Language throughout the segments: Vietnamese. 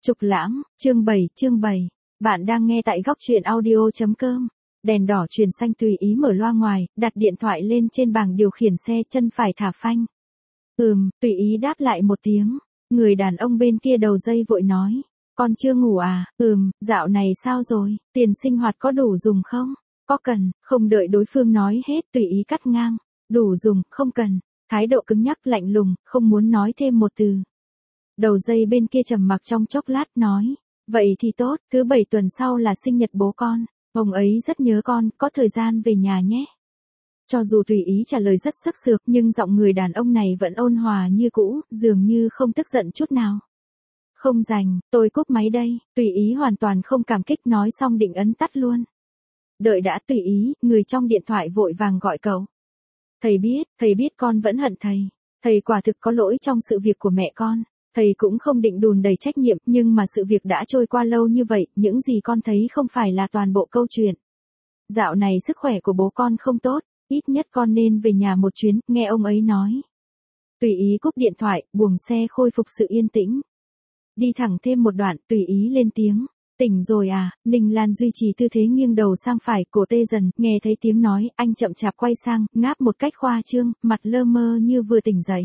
Trục Lãng, chương 7. Bạn đang nghe tại góc truyện audio.com. Đèn đỏ truyền xanh tùy ý mở loa ngoài, đặt điện thoại lên trên bảng điều khiển xe, chân phải thả phanh. Tùy ý đáp lại một tiếng. Người đàn ông bên kia đầu dây vội nói. Con chưa ngủ à? Dạo này sao rồi? Tiền sinh hoạt có đủ dùng không? Có cần? Không đợi đối phương nói hết, tùy ý cắt ngang. Đủ dùng, không cần. Thái độ cứng nhắc lạnh lùng, không muốn nói thêm một từ. Đầu dây bên kia trầm mặc trong chốc lát nói. Vậy thì tốt, thứ 7 tuần sau là sinh nhật bố con. Ông ấy rất nhớ con, có thời gian về nhà nhé. Cho dù tùy ý trả lời rất sắc sược nhưng giọng người đàn ông này vẫn ôn hòa như cũ, dường như không tức giận chút nào. Không rành, tôi cúp máy đây, tùy ý hoàn toàn không cảm kích nói xong định ấn tắt luôn. Đợi đã tùy ý, người trong điện thoại vội vàng gọi cậu. Thầy biết con vẫn hận thầy. Thầy quả thực có lỗi trong sự việc của mẹ con. Thầy cũng không định đùn đẩy trách nhiệm nhưng mà sự việc đã trôi qua lâu như vậy, những gì con thấy không phải là toàn bộ câu chuyện. Dạo này sức khỏe của bố con không tốt, ít nhất con nên về nhà một chuyến, nghe ông ấy nói. Tùy ý cúp điện thoại, buồng xe khôi phục sự yên tĩnh. Đi thẳng thêm một đoạn, tùy ý lên tiếng. Tỉnh rồi à? Ninh Lan duy trì tư thế nghiêng đầu sang phải, cổ tê dần, nghe thấy tiếng nói, anh chậm chạp quay sang, ngáp một cách khoa trương, mặt lơ mơ như vừa tỉnh dậy.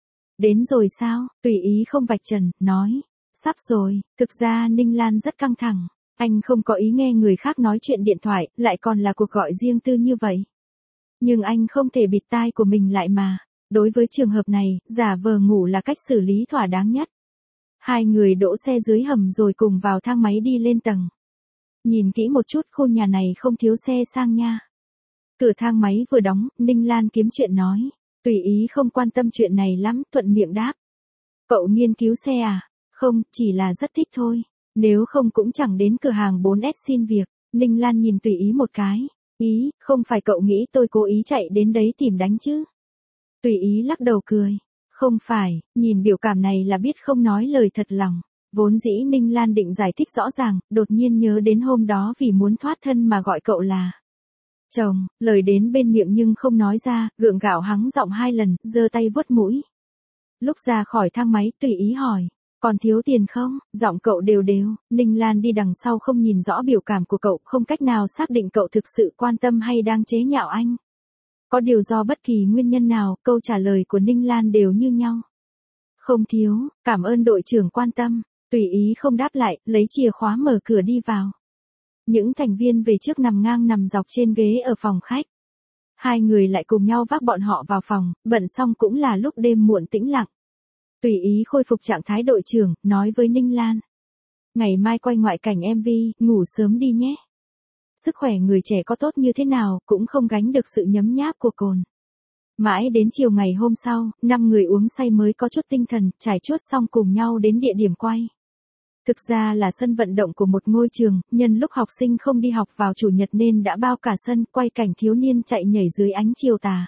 Đến rồi sao? Tùy ý không vạch trần, nói. Sắp rồi. Thực ra Ninh Lan rất căng thẳng. Anh không có ý nghe người khác nói chuyện điện thoại, lại còn là cuộc gọi riêng tư như vậy. Nhưng anh không thể bịt tai của mình lại mà. Đối với trường hợp này, giả vờ ngủ là cách xử lý thỏa đáng nhất. Hai người đỗ xe dưới hầm rồi cùng vào thang máy đi lên tầng. Nhìn kỹ một chút, khu nhà này không thiếu xe sang nha. Cửa thang máy vừa đóng, Ninh Lan kiếm chuyện nói. Tùy ý không quan tâm chuyện này lắm, thuận miệng đáp. Cậu nghiên cứu xe à? Không, chỉ là rất thích thôi. Nếu không cũng chẳng đến cửa hàng 4S xin việc. Ninh Lan nhìn tùy ý một cái. Ý, không phải cậu nghĩ tôi cố ý chạy đến đấy tìm đánh chứ? Tùy ý lắc đầu cười. Không phải, nhìn biểu cảm này là biết không nói lời thật lòng. Vốn dĩ Ninh Lan định giải thích rõ ràng, đột nhiên nhớ đến hôm đó vì muốn thoát thân mà gọi cậu là chồng, lời đến bên miệng nhưng không nói ra, gượng gạo hắng giọng 2 lần, giơ tay vuốt mũi. Lúc ra khỏi thang máy, tùy ý hỏi, còn thiếu tiền không? Giọng cậu đều đều, Ninh Lan đi đằng sau không nhìn rõ biểu cảm của cậu, không cách nào xác định cậu thực sự quan tâm hay đang chế nhạo anh. Có điều do bất kỳ nguyên nhân nào, câu trả lời của Ninh Lan đều như nhau. Không thiếu, cảm ơn đội trưởng quan tâm, tùy ý không đáp lại, lấy chìa khóa mở cửa đi vào. Những thành viên về trước nằm ngang nằm dọc trên ghế ở phòng khách. Hai người lại cùng nhau vác bọn họ vào phòng, bận xong cũng là lúc đêm muộn tĩnh lặng. Tùy ý khôi phục trạng thái đội trưởng, nói với Ninh Lan. Ngày mai quay ngoại cảnh MV, ngủ sớm đi nhé. Sức khỏe người trẻ có tốt như thế nào, cũng không gánh được sự nhấm nháp của cồn. Mãi đến chiều ngày hôm sau, 5 người uống say mới có chút tinh thần, trải chuốt xong cùng nhau đến địa điểm quay. Thực ra là sân vận động của một ngôi trường, nhân lúc học sinh không đi học vào chủ nhật nên đã bao cả sân, quay cảnh thiếu niên chạy nhảy dưới ánh chiều tà.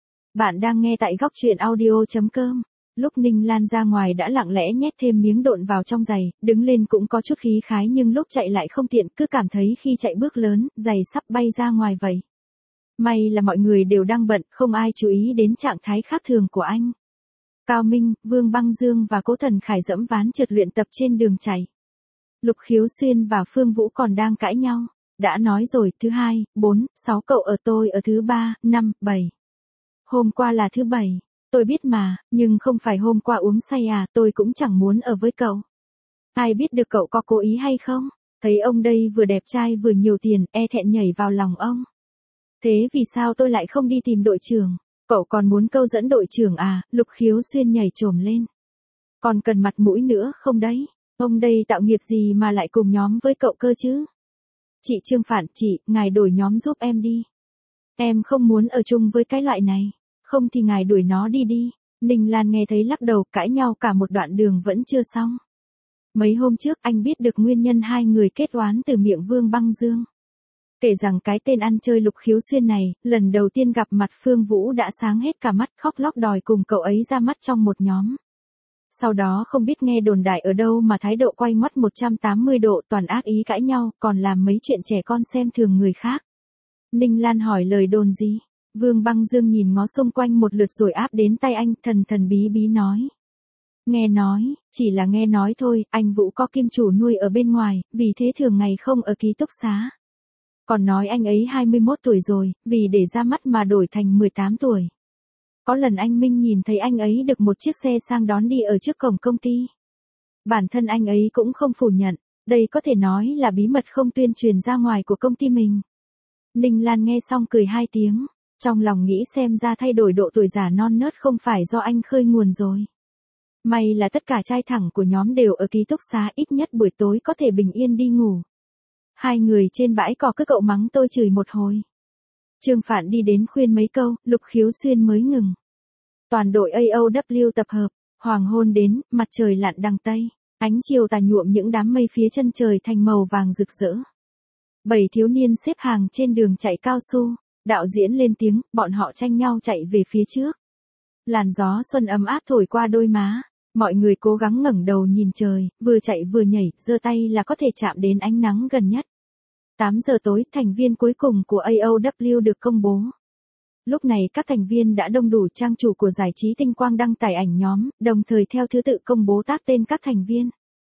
Bạn đang nghe tại góc truyện audio.com. Lúc Ninh Lan ra ngoài đã lặng lẽ nhét thêm miếng độn vào trong giày, đứng lên cũng có chút khí khái nhưng lúc chạy lại không tiện, cứ cảm thấy khi chạy bước lớn, giày sắp bay ra ngoài vậy. May là mọi người đều đang bận, không ai chú ý đến trạng thái khác thường của anh. Cao Minh, Vương Băng Dương và Cố Thần Khải dẫm ván trượt luyện tập trên đường chạy. Lục Khiếu Xuyên và Phương Vũ còn đang cãi nhau. Đã nói rồi, thứ 2, 4, 6 cậu ở tôi ở thứ 3, 5, 7. Hôm qua là thứ 7. Tôi biết mà, nhưng không phải hôm qua uống say à, tôi cũng chẳng muốn ở với cậu. Ai biết được cậu có cố ý hay không? Thấy ông đây vừa đẹp trai vừa nhiều tiền, e thẹn nhảy vào lòng ông. Thế vì sao tôi lại không đi tìm đội trưởng? Cậu còn muốn câu dẫn đội trưởng à? Lục Khiếu Xuyên nhảy chồm lên. Còn cần mặt mũi nữa không đấy? Ông đây tạo nghiệp gì mà lại cùng nhóm với cậu cơ chứ? Chị Trương Phản, chị, ngài đổi nhóm giúp em đi. Em không muốn ở chung với cái loại này. Không thì ngài đuổi nó đi đi. Ninh Lan nghe thấy lắc đầu, cãi nhau cả một đoạn đường vẫn chưa xong. Mấy hôm trước anh biết được nguyên nhân hai người kết oán từ miệng Vương Băng Dương. Kể rằng cái tên ăn chơi Lục Khiếu Xuyên này, lần đầu tiên gặp mặt Phương Vũ đã sáng hết cả mắt, khóc lóc đòi cùng cậu ấy ra mắt trong một nhóm. Sau đó không biết nghe đồn đại ở đâu mà thái độ quay ngoắt 180 độ, toàn ác ý cãi nhau, còn làm mấy chuyện trẻ con xem thường người khác. Ninh Lan hỏi lời đồn gì? Vương Băng Dương nhìn ngó xung quanh một lượt rồi áp đến tay anh, thần thần bí bí nói. Nghe nói, Chỉ là nghe nói thôi, anh Vũ có kim chủ nuôi ở bên ngoài, vì thế thường ngày không ở ký túc xá. Còn nói anh ấy 21 tuổi rồi, vì để ra mắt mà đổi thành 18 tuổi. Có lần anh Minh nhìn thấy anh ấy được một chiếc xe sang đón đi ở trước cổng công ty. Bản thân anh ấy cũng không phủ nhận, đây có thể nói là bí mật không tuyên truyền ra ngoài của công ty mình. Ninh Lan nghe xong cười 2 tiếng, trong lòng nghĩ xem ra thay đổi độ tuổi già non nớt không phải do anh khơi nguồn rồi. May là tất cả trai thẳng của nhóm đều ở ký túc xá, ít nhất buổi tối có thể bình yên đi ngủ. Hai người trên bãi cỏ cứ cậu mắng tôi chửi một hồi. Trương Phạn đi đến khuyên mấy câu, Lục Khiếu Xuyên mới ngừng. Toàn đội AOW tập hợp, hoàng hôn đến, mặt trời lặn đằng tây, ánh chiều tà nhuộm những đám mây phía chân trời thành màu vàng rực rỡ. 7 thiếu niên xếp hàng trên đường chạy cao su, đạo diễn lên tiếng, bọn họ tranh nhau chạy về phía trước. Làn gió xuân ấm áp thổi qua đôi má, mọi người cố gắng ngẩng đầu nhìn trời, vừa chạy vừa nhảy, giơ tay là có thể chạm đến ánh nắng gần nhất. 8 giờ tối, thành viên cuối cùng của AOW được công bố. Lúc này các thành viên đã đông đủ, trang chủ của giải trí Tinh Quang đăng tải ảnh nhóm, đồng thời theo thứ tự công bố tag tên các thành viên.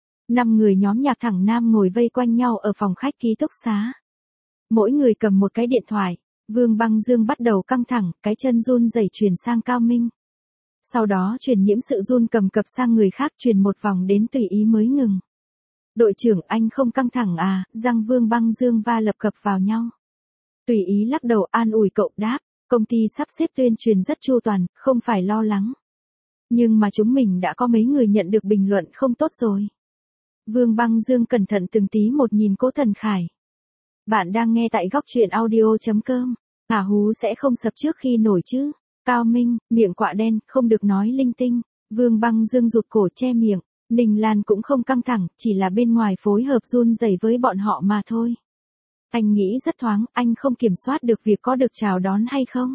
5 người nhóm nhạc thẳng nam ngồi vây quanh nhau ở phòng khách ký túc xá. Mỗi người cầm một cái điện thoại, Vương Băng Dương bắt đầu căng thẳng, cái chân run rẩy chuyển sang Cao Minh. Sau đó truyền nhiễm sự run cầm cập sang người khác, truyền một vòng đến Tùy Ý mới ngừng. Đội trưởng, anh không căng thẳng à? Răng Vương Băng Dương va lập cập vào nhau. Tùy Ý lắc đầu an ủi cậu, đáp, công ty sắp xếp tuyên truyền rất chu toàn, không phải lo lắng. Nhưng mà chúng mình đã có mấy người nhận được bình luận không tốt rồi. Vương Băng Dương cẩn thận từng tí một nhìn Cố Thần Khải. Bạn đang nghe tại góc truyện audio.com. Hả hú sẽ không sập trước khi nổi chứ. Cao Minh, miệng quạ đen, không được nói linh tinh. Vương Băng Dương rụt cổ che miệng. Ninh Lan cũng không căng thẳng, chỉ là bên ngoài phối hợp run rẩy với bọn họ mà thôi. Anh nghĩ rất thoáng, anh không kiểm soát được việc có được chào đón hay không.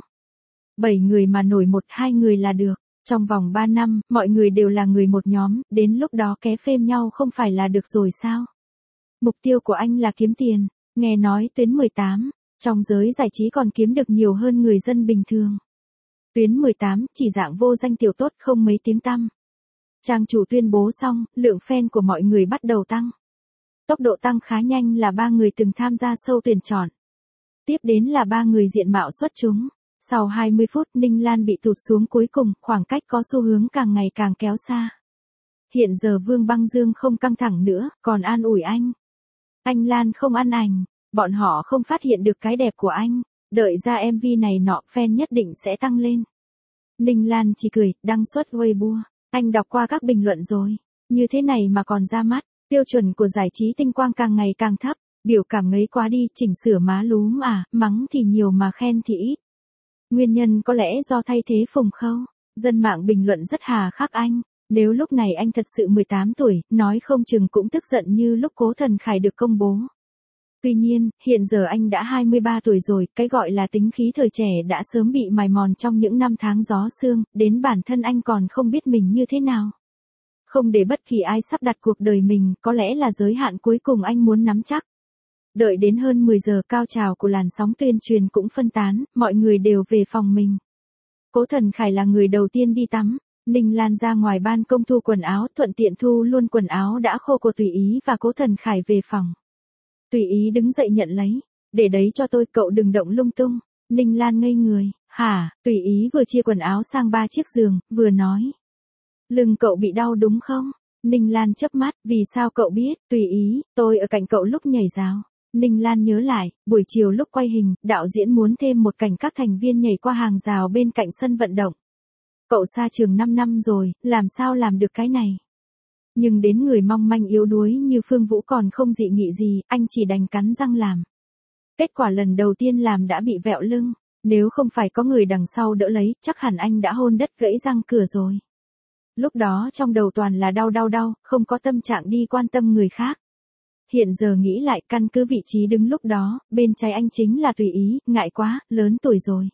7 người mà nổi 1-2 người là được. Trong vòng 3 năm, mọi người đều là người một nhóm, đến lúc đó ké phêm nhau không phải là được rồi sao? Mục tiêu của anh là kiếm tiền. Nghe nói Tuyến 18, trong giới giải trí còn kiếm được nhiều hơn người dân bình thường. Tuyến 18, chỉ dạng vô danh tiểu tốt không mấy tiếng tăm. Trang chủ tuyên bố xong, lượng fan của mọi người bắt đầu tăng. Tốc độ tăng khá nhanh là 3 người từng tham gia show tuyển chọn. Tiếp đến là 3 người diện mạo xuất chúng. Sau 20 phút, Ninh Lan bị tụt xuống cuối cùng, khoảng cách có xu hướng càng ngày càng kéo xa. Hiện giờ Vương Băng Dương không căng thẳng nữa, còn an ủi anh. Anh Lan không ăn ảnh, bọn họ không phát hiện được cái đẹp của anh, đợi ra MV này nọ fan nhất định sẽ tăng lên. Ninh Lan chỉ cười, đăng xuất Weibo, anh đọc qua các bình luận rồi, như thế này mà còn ra mắt, tiêu chuẩn của giải trí Tinh Quang càng ngày càng thấp, biểu cảm ngấy quá đi, chỉnh sửa má lúm à, mắng thì nhiều mà khen thì ít. Nguyên nhân có lẽ do thay thế Phùng Khâu, dân mạng bình luận rất hà khắc anh. Nếu lúc này anh thật sự 18 tuổi, nói không chừng cũng tức giận như lúc Cố Thần Khải được công bố. Tuy nhiên, hiện giờ anh đã 23 tuổi rồi, cái gọi là tính khí thời trẻ đã sớm bị mài mòn trong những năm tháng gió sương, đến bản thân anh còn không biết mình như thế nào. Không để bất kỳ ai sắp đặt cuộc đời mình, có lẽ là giới hạn cuối cùng anh muốn nắm chắc. Đợi đến hơn 10 giờ, cao trào của làn sóng tuyên truyền cũng phân tán, mọi người đều về phòng mình. Cố Thần Khải là người đầu tiên đi tắm. Ninh Lan ra ngoài ban công thu quần áo, thuận tiện thu luôn quần áo đã khô của Tùy Ý và Cố Thần Khải về phòng. Tùy Ý đứng dậy nhận lấy, để đấy cho tôi, cậu đừng động lung tung. Ninh Lan ngây người, hả? Tùy Ý vừa chia quần áo sang 3 chiếc giường, vừa nói. Lưng cậu bị đau đúng không? Ninh Lan chớp mắt, vì sao cậu biết? Tùy Ý, tôi ở cạnh cậu lúc nhảy rào. Ninh Lan nhớ lại, buổi chiều lúc quay hình, đạo diễn muốn thêm một cảnh các thành viên nhảy qua hàng rào bên cạnh sân vận động. Cậu xa trường 5 năm rồi, làm sao làm được cái này? Nhưng đến người mong manh yếu đuối như Phương Vũ còn không dị nghị gì, anh chỉ đành cắn răng làm. Kết quả lần đầu tiên làm đã bị vẹo lưng, nếu không phải có người đằng sau đỡ lấy, chắc hẳn anh đã hôn đất gãy răng cửa rồi. Lúc đó trong đầu toàn là đau, không có tâm trạng đi quan tâm người khác. Hiện giờ nghĩ lại, căn cứ vị trí đứng lúc đó, bên trái anh chính là Tùy Ý, ngại quá, lớn tuổi rồi.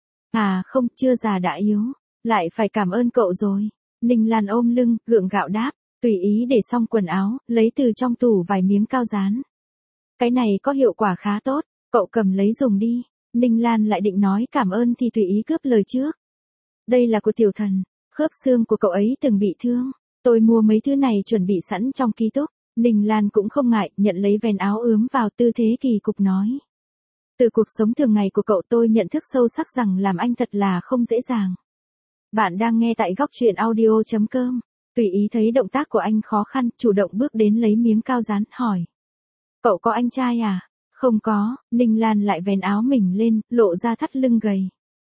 À không, chưa già đã yếu. Lại phải cảm ơn cậu rồi. Ninh Lan ôm lưng, gượng gạo đáp, Tùy Ý để xong quần áo, lấy từ trong tủ vài miếng cao dán. Cái này có hiệu quả khá tốt, cậu cầm lấy dùng đi. Ninh Lan lại định nói cảm ơn thì Tùy Ý cướp lời trước. Đây là của tiểu thần, khớp xương của cậu ấy từng bị thương. Tôi mua mấy thứ này chuẩn bị sẵn trong ký túc. Ninh Lan cũng không ngại, nhận lấy vén áo ướm vào tư thế kỳ cục nói. Từ cuộc sống thường ngày của cậu tôi nhận thức sâu sắc rằng làm anh thật là không dễ dàng. Bạn đang nghe tại góc truyện audio.com. Tùy ý thấy động tác của anh khó khăn, chủ động bước đến lấy miếng cao dán, hỏi. Cậu có anh trai à? Không có, Ninh Lan lại vén áo mình lên, lộ ra thắt lưng gầy.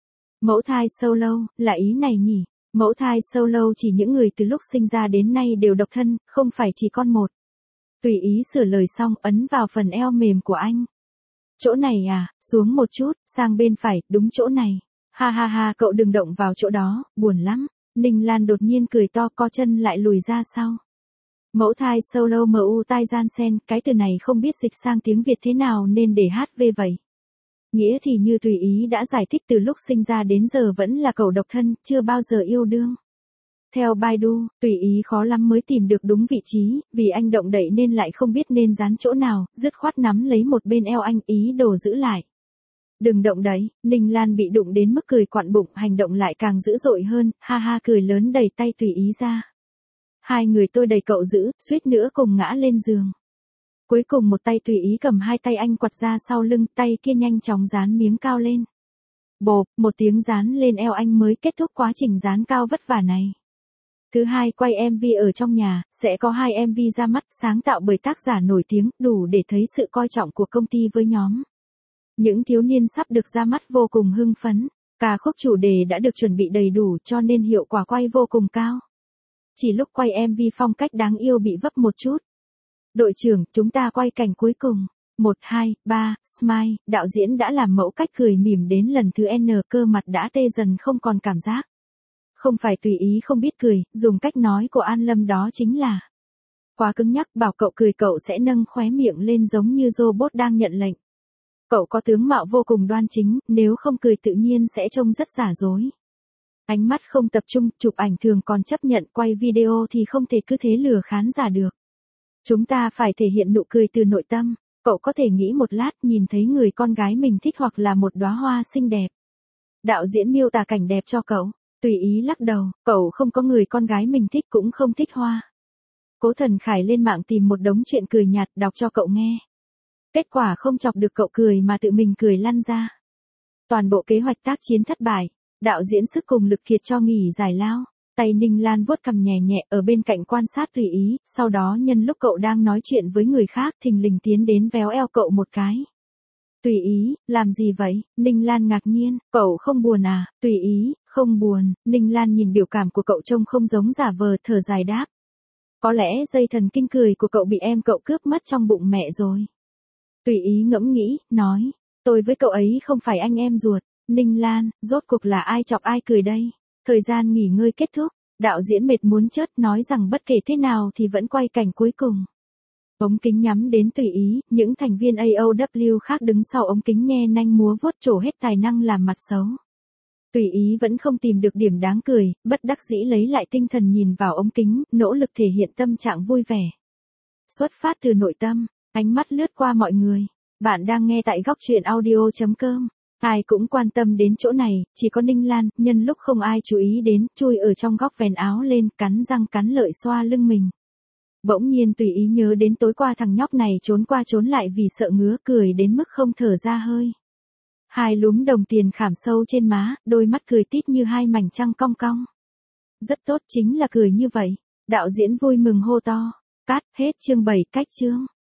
Mẫu thai solo, là ý này nhỉ? Mẫu thai solo chỉ những người từ lúc sinh ra đến nay đều độc thân, không phải chỉ con một. Tùy ý sửa lời xong ấn vào phần eo mềm của anh. Chỗ này à, xuống một chút, sang bên phải, đúng chỗ này. Ha ha ha, cậu đừng động vào chỗ đó, buồn lắm. Ninh Lan đột nhiên cười to, co chân lại lùi ra sau. Mẫu thai solo mu tai gian sen, cái từ này không biết dịch sang tiếng Việt thế nào nên để HV vậy. Nghĩa thì như Tùy ý đã giải thích từ lúc sinh ra đến giờ vẫn là cậu độc thân, chưa bao giờ yêu đương. Theo Baidu, Tùy ý khó lắm mới tìm được đúng vị trí, vì anh động đậy nên lại không biết nên dán chỗ nào, dứt khoát nắm lấy một bên eo anh, ý đồ giữ lại. Đừng động đấy, Ninh Lan bị đụng đến mức cười quặn bụng, hành động lại càng dữ dội hơn, ha ha cười lớn đẩy tay Tùy ý ra. Hai người tôi đẩy cậu giữ, suýt nữa cùng ngã lên giường. Cuối cùng một tay Tùy ý cầm hai tay anh quặt ra sau lưng, tay kia nhanh chóng dán miếng cao lên. Bộp, một tiếng dán lên eo anh mới kết thúc quá trình dán cao vất vả này. Thứ hai, quay MV ở trong nhà, sẽ có 2 MV ra mắt, sáng tạo bởi tác giả nổi tiếng, đủ để thấy sự coi trọng của công ty với nhóm. Những thiếu niên sắp được ra mắt vô cùng hưng phấn, ca khúc chủ đề đã được chuẩn bị đầy đủ cho nên hiệu quả quay vô cùng cao. Chỉ lúc quay MV phong cách đáng yêu bị vấp một chút. Đội trưởng, chúng ta quay cảnh cuối cùng. 1, 2, 3, smile, đạo diễn đã làm mẫu cách cười mỉm đến lần thứ N, cơ mặt đã tê dần không còn cảm giác. Không phải Tùy ý không biết cười, dùng cách nói của An Lâm đó chính là quá cứng nhắc, bảo cậu cười cậu sẽ nâng khóe miệng lên giống như robot đang nhận lệnh. Cậu có tướng mạo vô cùng đoan chính, nếu không cười tự nhiên sẽ trông rất giả dối. Ánh mắt không tập trung, chụp ảnh thường còn chấp nhận, quay video thì không thể cứ thế lừa khán giả được. Chúng ta phải thể hiện nụ cười từ nội tâm, cậu có thể nghĩ một lát nhìn thấy người con gái mình thích hoặc là một đóa hoa xinh đẹp. Đạo diễn miêu tả cảnh đẹp cho cậu. Tùy ý lắc đầu, cậu không có người con gái mình thích cũng không thích hoa. Cố Thần Khải lên mạng tìm một đống chuyện cười nhạt đọc cho cậu nghe. Kết quả không chọc được cậu cười mà tự mình cười lăn ra. Toàn bộ kế hoạch tác chiến thất bại, đạo diễn sức cùng lực kiệt cho nghỉ giải lao. Tay Ninh Lan vuốt cằm nhẹ nhẹ ở bên cạnh quan sát Tùy ý, sau đó nhân lúc cậu đang nói chuyện với người khác thình lình tiến đến véo eo cậu một cái. Tùy ý, làm gì vậy? Ninh Lan ngạc nhiên, cậu không buồn à? Tùy ý, không buồn. Ninh Lan nhìn biểu cảm của cậu trông không giống giả vờ, thở dài đáp. Có lẽ dây thần kinh cười của cậu bị em cậu cướp mất trong bụng mẹ rồi. Tùy ý ngẫm nghĩ, nói, tôi với cậu ấy không phải anh em ruột. Ninh Lan, rốt cuộc là ai chọc ai cười đây? Thời gian nghỉ ngơi kết thúc, đạo diễn mệt muốn chết nói rằng bất kể thế nào thì vẫn quay cảnh cuối cùng. Ống kính nhắm đến Tùy ý, những thành viên AOW khác đứng sau ống kính nhe nanh múa vuốt trổ hết tài năng làm mặt xấu. Tùy ý vẫn không tìm được điểm đáng cười, bất đắc dĩ lấy lại tinh thần nhìn vào ống kính, nỗ lực thể hiện tâm trạng vui vẻ. Xuất phát từ nội tâm, ánh mắt lướt qua mọi người. Bạn đang nghe tại góc truyện audio.com. Ai cũng quan tâm đến chỗ này, chỉ có Ninh Lan, nhân lúc không ai chú ý đến, chui ở trong góc vén áo lên, cắn răng cắn lợi xoa lưng mình. Bỗng nhiên Tùy ý nhớ đến tối qua thằng nhóc này trốn qua trốn lại vì sợ ngứa, cười đến mức không thở ra hơi. Hai lúm đồng tiền khảm sâu trên má, đôi mắt cười tít như hai mảnh trăng cong cong. Rất tốt, chính là cười như vậy. Đạo diễn vui mừng hô to. Cắt, hết chương 7, cách chương.